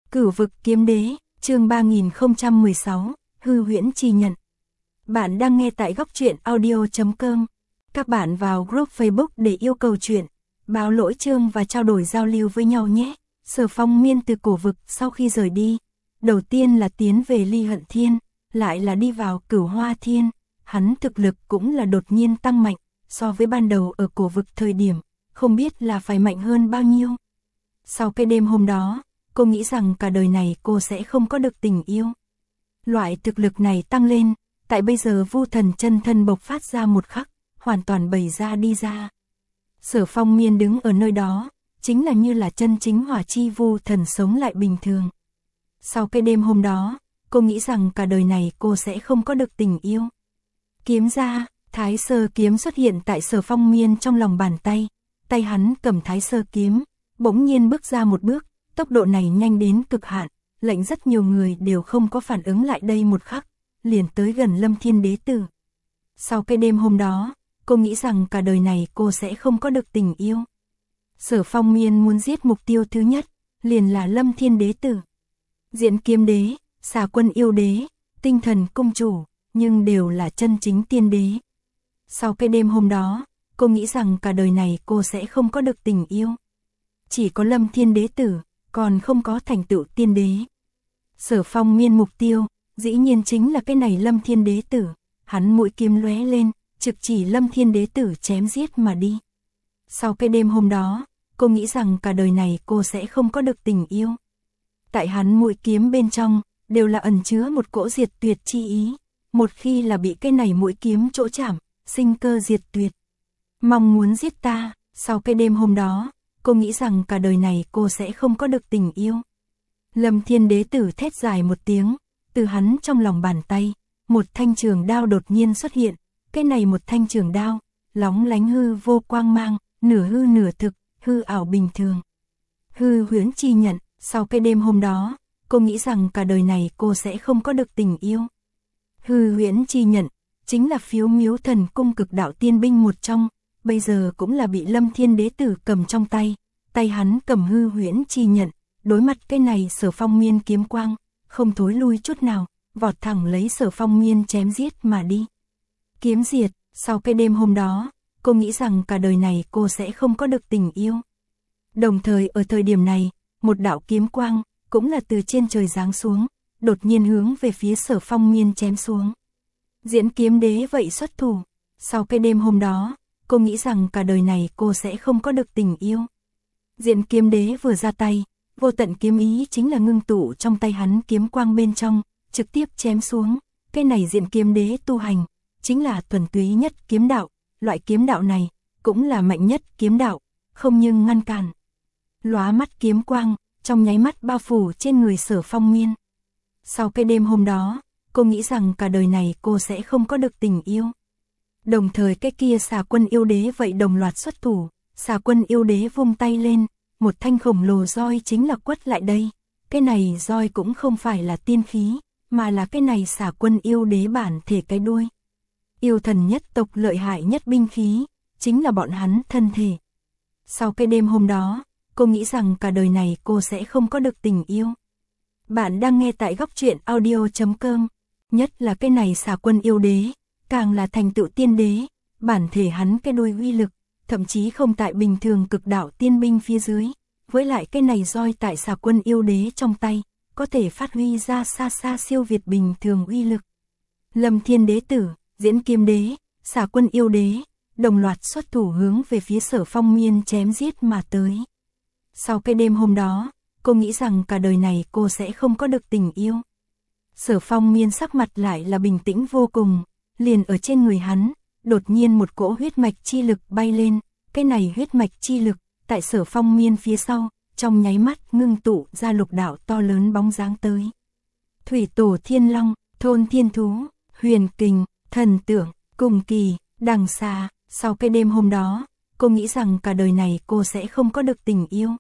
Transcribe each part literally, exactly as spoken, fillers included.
Cửu vực kiếm đế, chương ba nghìn không trăm mười sáu, hư huyễn chi nhận. Bạn đang nghe tại góc truyện audio chấm com. Các bạn vào group Facebook để yêu cầu chuyện, báo lỗi chương và trao đổi giao lưu với nhau nhé. Sở Phong Miên từ cổ vực sau khi rời đi, đầu tiên là tiến về Ly Hận Thiên, lại là đi vào Cửu Hoa Thiên, hắn thực lực cũng là đột nhiên tăng mạnh, so với ban đầu ở cổ vực thời điểm, không biết là phải mạnh hơn bao nhiêu. Sau cái đêm hôm đó, cô nghĩ rằng cả đời này cô sẽ không có được tình yêu. Loại thực lực này tăng lên, tại bây giờ Vu Thần chân thân bộc phát ra một khắc, hoàn toàn bày ra đi ra. Sở Phong Miên đứng ở nơi đó, chính là như là chân chính hỏa chi Vu Thần sống lại bình thường. Sau cái đêm hôm đó, cô nghĩ rằng cả đời này cô sẽ không có được tình yêu. Kiếm ra, Thái Sơ kiếm xuất hiện tại Sở Phong Miên trong lòng bàn tay, tay hắn cầm Thái Sơ kiếm, bỗng nhiên bước ra một bước, tốc độ này nhanh đến cực hạn, lệnh rất nhiều người đều không có phản ứng lại đây một khắc, liền tới gần Lâm Thiên Đế Tử. Sau cái đêm hôm đó, cô nghĩ rằng cả đời này cô sẽ không có được tình yêu. Sở Phong Miên muốn giết mục tiêu thứ nhất, liền là Lâm Thiên Đế Tử. Diễn Kiếm Đế, Xà Quân Yêu Đế, Tinh Thần Cung Chủ, nhưng đều là chân chính tiên đế. Sau cái đêm hôm đó, cô nghĩ rằng cả đời này cô sẽ không có được tình yêu. Chỉ có Lâm Thiên Đế Tử, còn không có thành tựu tiên đế. Sở Phong Miên mục tiêu, dĩ nhiên chính là cái này Lâm Thiên Đế Tử, hắn mũi kiếm lóe lên, trực chỉ Lâm Thiên Đế Tử chém giết mà đi. Sau cái đêm hôm đó, cô nghĩ rằng cả đời này cô sẽ không có được tình yêu. Tại hắn mũi kiếm bên trong, đều là ẩn chứa một cỗ diệt tuyệt chi ý, một khi là bị cái này mũi kiếm chỗ chạm, sinh cơ diệt tuyệt. Mong muốn giết ta, sau cái đêm hôm đó, cô nghĩ rằng cả đời này cô sẽ không có được tình yêu. Lâm Thiên Đế Tử thét dài một tiếng, từ hắn trong lòng bàn tay, một thanh trường đao đột nhiên xuất hiện, cái này một thanh trường đao, lóng lánh hư vô quang mang, nửa hư nửa thực, hư ảo bình thường. Hư huyễn chi nhận, sau cái đêm hôm đó, cô nghĩ rằng cả đời này cô sẽ không có được tình yêu. Hư huyễn chi nhận, chính là phiếu miếu thần cung cực đạo tiên binh một trong, bây giờ cũng là bị Lâm Thiên Đế Tử cầm trong tay, tay hắn cầm hư huyễn chi nhận, đối mặt cái này Sở Phong Miên kiếm quang, không thối lui chút nào, vọt thẳng lấy Sở Phong Miên chém giết mà đi. Kiếm diệt, sau cái đêm hôm đó, cô nghĩ rằng cả đời này cô sẽ không có được tình yêu. Đồng thời ở thời điểm này, một đạo kiếm quang, cũng là từ trên trời giáng xuống, đột nhiên hướng về phía Sở Phong Miên chém xuống. Diễn Kiếm Đế vậy xuất thủ, sau cái đêm hôm đó, cô nghĩ rằng cả đời này cô sẽ không có được tình yêu. Diễn Kiếm Đế vừa ra tay, vô tận kiếm ý chính là ngưng tụ trong tay hắn kiếm quang bên trong, trực tiếp chém xuống. Cái này Diễn Kiếm Đế tu hành, chính là thuần túy nhất kiếm đạo, loại kiếm đạo này, cũng là mạnh nhất kiếm đạo, không nhưng ngăn cản. Lóa mắt kiếm quang, trong nháy mắt bao phủ trên người Sở Phong Miên. Sau cái đêm hôm đó, cô nghĩ rằng cả đời này cô sẽ không có được tình yêu. Đồng thời cái kia Xà Quân Yêu Đế vậy đồng loạt xuất thủ, Xà Quân Yêu Đế vung tay lên, một thanh khổng lồ roi chính là quất lại đây. Cái này roi cũng không phải là tiên khí, mà là cái này Xà Quân Yêu Đế bản thể cái đuôi. Yêu thần nhất tộc lợi hại nhất binh khí, chính là bọn hắn thân thể. Sau cái đêm hôm đó, cô nghĩ rằng cả đời này cô sẽ không có được tình yêu. Bạn đang nghe tại góc truyện audio chấm com, nhất là cái này Xà Quân Yêu Đế, càng là thành tựu tiên đế, bản thể hắn cái đuôi uy lực, thậm chí không tại bình thường cực đạo tiên binh phía dưới, với lại cái này roi tại Xà Quân Yêu Đế trong tay, có thể phát huy ra xa xa siêu việt bình thường uy lực. Lâm Thiên Đế Tử, Diễn Kiếm Đế, Xà Quân Yêu Đế, đồng loạt xuất thủ hướng về phía Sở Phong Miên chém giết mà tới. Sau cái đêm hôm đó, cô nghĩ rằng cả đời này cô sẽ không có được tình yêu. Sở Phong Miên sắc mặt lại là bình tĩnh vô cùng, liền ở trên người hắn, đột nhiên một cỗ huyết mạch chi lực bay lên, cái này huyết mạch chi lực, tại Sở Phong Miên phía sau, trong nháy mắt ngưng tụ ra lục đạo to lớn bóng dáng tới. Thủy Tổ Thiên Long, Thôn Thiên Thú, Huyền Kình, Thần Tưởng, Cùng Kỳ, Đằng Xà, sau cái đêm hôm đó, cô nghĩ rằng cả đời này cô sẽ không có được tình yêu.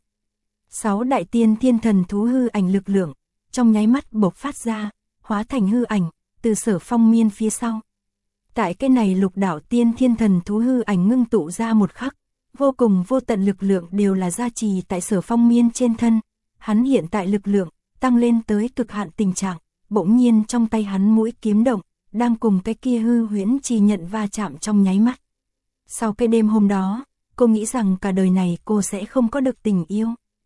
Sáu đại tiên thiên thần thú hư ảnh lực lượng, trong nháy mắt bộc phát ra, hóa thành hư ảnh, từ Sở Phong Miên phía sau. Tại cái này lục đạo tiên thiên thần thú hư ảnh ngưng tụ ra một khắc, vô cùng vô tận lực lượng đều là gia trì tại Sở Phong Miên trên thân. Hắn hiện tại lực lượng, tăng lên tới cực hạn tình trạng, bỗng nhiên trong tay hắn mũi kiếm động, đang cùng cái kia hư huyễn chi nhận va chạm trong nháy mắt. Sau cái đêm hôm đó, cô nghĩ rằng cả đời này cô sẽ không có được tình yêu.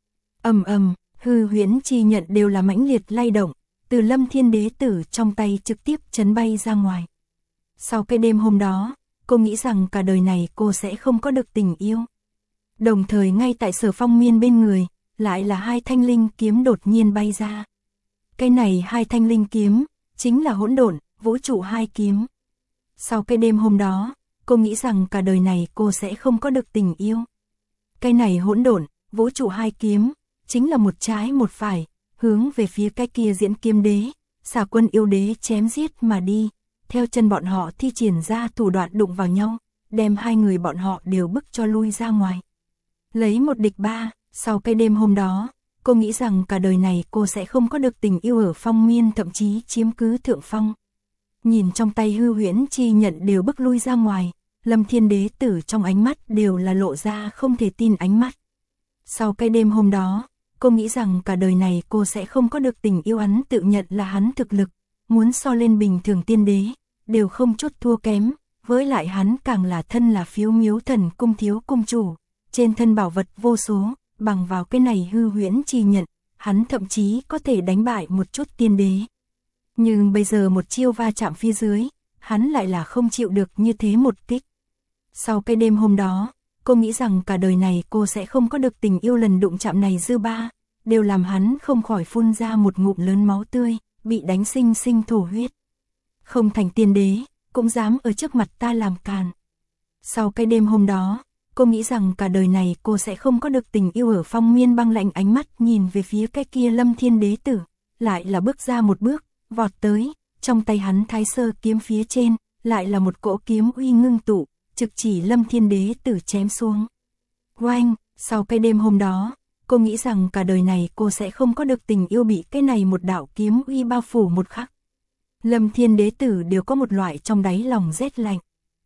Ầm ầm, hư huyễn chi nhận đều là mãnh liệt lay động, từ Lâm Thiên Đế Tử trong tay trực tiếp chấn bay ra ngoài. Sau cái đêm hôm đó, cô nghĩ rằng cả đời này cô sẽ không có được tình yêu. Đồng thời ngay tại Sở Phong Miên bên người, lại là hai thanh linh kiếm đột nhiên bay ra. Cái này hai thanh linh kiếm, chính là hỗn độn, vũ trụ hai kiếm. Sau cái đêm hôm đó, cô nghĩ rằng cả đời này cô sẽ không có được tình yêu. Cái này hỗn độn, vũ trụ hai kiếm, chính là một trái một phải, hướng về phía cái kia Diễn Kiếm Đế, Xà Quân Yêu Đế chém giết mà đi. Theo chân bọn họ thi triển ra thủ đoạn đụng vào nhau, đem hai người bọn họ đều bức cho lui ra ngoài. Lấy một địch ba, sau cái đêm hôm đó, cô nghĩ rằng cả đời này cô sẽ không có được tình yêu ở Phong Miên, thậm chí chiếm cứ thượng phong. Nhìn trong tay hư huyễn chi nhận đều bức lui ra ngoài, Lâm Thiên Đế Tử trong ánh mắt đều là lộ ra không thể tin ánh mắt. Sau cái đêm hôm đó, cô nghĩ rằng cả đời này cô sẽ không có được tình yêu, hắn tự nhận là hắn thực lực, muốn so lên bình thường tiên đế, đều không chút thua kém, với lại hắn càng là thân là Phiếu Miếu Thần Cung thiếu cung chủ, trên thân bảo vật vô số, bằng vào cái này hư huyễn chi nhận, hắn thậm chí có thể đánh bại một chút tiên đế. Nhưng bây giờ một chiêu va chạm phía dưới, hắn lại là không chịu được như thế một kích. Sau cái đêm hôm đó, cô nghĩ rằng cả đời này cô sẽ không có được tình yêu, lần đụng chạm này dư ba, đều làm hắn không khỏi phun ra một ngụm lớn máu tươi, bị đánh sinh sinh thổ huyết. Không thành tiên đế, cũng dám ở trước mặt ta làm càn. Sau cái đêm hôm đó, cô nghĩ rằng cả đời này cô sẽ không có được tình yêu. Ở Phong Miên băng lạnh ánh mắt nhìn về phía cái kia Lâm Thiên Đế Tử, lại là bước ra một bước, vọt tới, trong tay hắn Thái Sơ kiếm phía trên, lại là một cỗ kiếm uy ngưng tụ, trực chỉ Lâm Thiên Đế Tử chém xuống. Oanh, sau cái đêm hôm đó, cô nghĩ rằng cả đời này cô sẽ không có được tình yêu, bị cái này một đạo kiếm uy bao phủ một khắc. Lâm Thiên Đế Tử đều có một loại trong đáy lòng rét lạnh.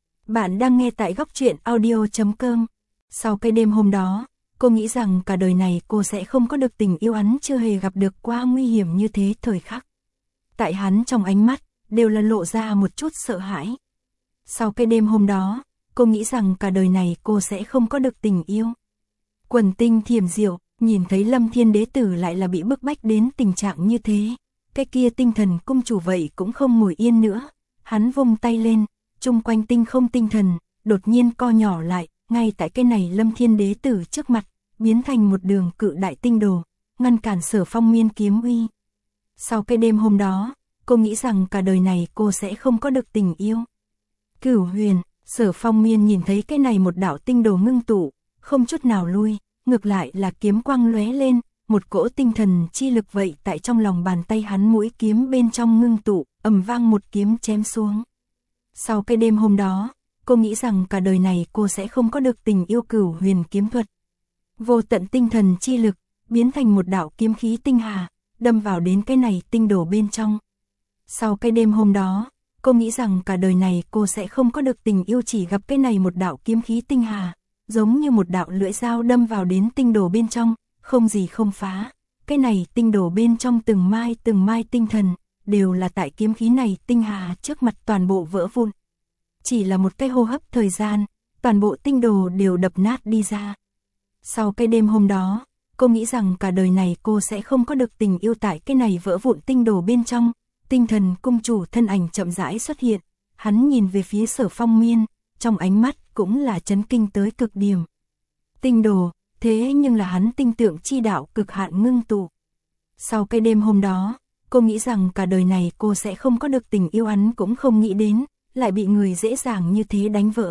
Bạn đang nghe tại góc truyện audio chấm com. Sau cái đêm hôm đó, cô nghĩ rằng cả đời này cô sẽ không có được tình yêu, hắn chưa hề gặp được qua nguy hiểm như thế thời khắc. Tại hắn trong ánh mắt, đều là lộ ra một chút sợ hãi. Sau cái đêm hôm đó, cô nghĩ rằng cả đời này cô sẽ không có được tình yêu. Quần Tinh Thiểm Diệu, nhìn thấy Lâm Thiên Đế Tử lại là bị bức bách đến tình trạng như thế. Cái kia Tinh Thần Cung chủ vậy cũng không ngồi yên nữa. Hắn vung tay lên, chung quanh tinh không tinh thần, đột nhiên co nhỏ lại, ngay tại cái này Lâm Thiên Đế Tử trước mặt, biến thành một đường cự đại tinh đồ, ngăn cản Sở Phong Miên kiếm uy. Sau cái đêm hôm đó, cô nghĩ rằng cả đời này cô sẽ không có được tình yêu. Cửu Huyền, Sở Phong Miên nhìn thấy cái này một đạo tinh đồ ngưng tụ, không chút nào lui, ngược lại là kiếm quang lóe lên, một cỗ tinh thần chi lực vậy tại trong lòng bàn tay hắn mũi kiếm bên trong ngưng tụ, ầm vang một kiếm chém xuống. Sau cái đêm hôm đó, cô nghĩ rằng cả đời này cô sẽ không có được tình yêu. Cửu Huyền kiếm thuật, vô tận tinh thần chi lực, biến thành một đạo kiếm khí tinh hà, đâm vào đến cái này tinh đồ bên trong. Sau cái đêm hôm đó, cô nghĩ rằng cả đời này cô sẽ không có được tình yêu, chỉ gặp cái này một đạo kiếm khí tinh hà, giống như một đạo lưỡi dao đâm vào đến tinh đồ bên trong, không gì không phá. Cái này tinh đồ bên trong từng mai từng mai tinh thần, đều là tại kiếm khí này tinh hà trước mặt toàn bộ vỡ vụn. Chỉ là một cái hô hấp thời gian, toàn bộ tinh đồ đều đập nát đi ra. Sau cái đêm hôm đó, cô nghĩ rằng cả đời này cô sẽ không có được tình yêu. Tại cái này vỡ vụn tinh đồ bên trong, Tinh Thần Cung chủ thân ảnh chậm rãi xuất hiện, hắn nhìn về phía Sở Phong Miên, trong ánh mắt cũng là chấn kinh tới cực điểm. Tinh đồ, thế nhưng là hắn tinh tượng chi đạo cực hạn ngưng tụ. Sau cái đêm hôm đó, cô nghĩ rằng cả đời này cô sẽ không có được tình yêu, hắn cũng không nghĩ đến, lại bị người dễ dàng như thế đánh vỡ.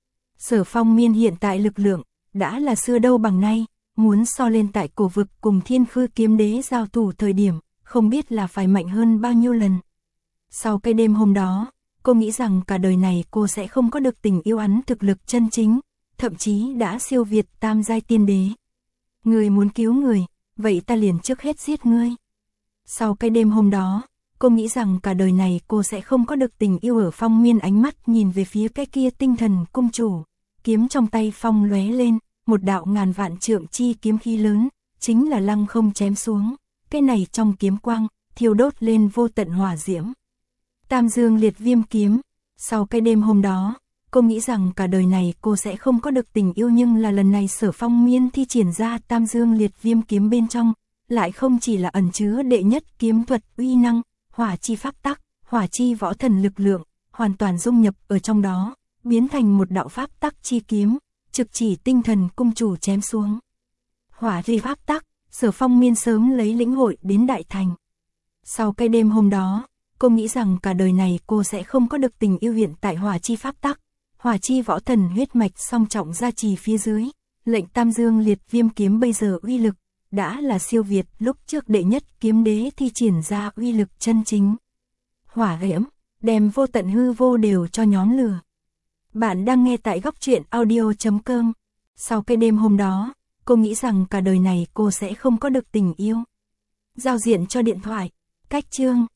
Sở Phong Miên hiện tại lực lượng, đã là xưa đâu bằng nay, muốn so lên tại cổ vực cùng Thiên Khư Kiếm Đế giao thủ thời điểm, không biết là phải mạnh hơn bao nhiêu lần. Sau cái đêm hôm đó, cô nghĩ rằng cả đời này cô sẽ không có được tình yêu, hắn thực lực chân chính, thậm chí đã siêu việt tam giai tiên đế. Người muốn cứu người, vậy ta liền trước hết giết ngươi. Sau cái đêm hôm đó, cô nghĩ rằng cả đời này cô sẽ không có được tình yêu. Ở Phong Miên ánh mắt nhìn về phía cái kia Tinh Thần Cung chủ, kiếm trong tay phong lóe lên, một đạo ngàn vạn trượng chi kiếm khí lớn, chính là lăng không chém xuống, cái này trong kiếm quang, thiêu đốt lên vô tận hỏa diễm. Tam dương liệt viêm kiếm, sau cái đêm hôm đó, cô nghĩ rằng cả đời này cô sẽ không có được tình yêu, nhưng là lần này Sở Phong Miên thi triển ra tam dương liệt viêm kiếm bên trong, lại không chỉ là ẩn chứa đệ nhất kiếm thuật uy năng, hỏa chi pháp tắc, hỏa chi võ thần lực lượng, hoàn toàn dung nhập ở trong đó, biến thành một đạo pháp tắc chi kiếm, trực chỉ tinh thần cung chủ chém xuống. Hỏa chi pháp tắc, Sở Phong Miên sớm lấy lĩnh hội đến đại thành. Sau cái đêm hôm đó, cô nghĩ rằng cả đời này cô sẽ không có được tình yêu, hiện tại hỏa chi pháp tắc, hỏa chi võ thần huyết mạch song trọng gia trì phía dưới, lệnh tam dương liệt viêm kiếm bây giờ uy lực đã là siêu việt lúc trước đệ nhất kiếm đế thi triển ra uy lực chân chính. Hỏa diễm, đem vô tận hư vô đều cho nhóm lửa. Bạn đang nghe tại góc truyện audio chấm com. Sau cái đêm hôm đó, cô nghĩ rằng cả đời này cô sẽ không có được tình yêu. Giao diện cho điện thoại, cách chương.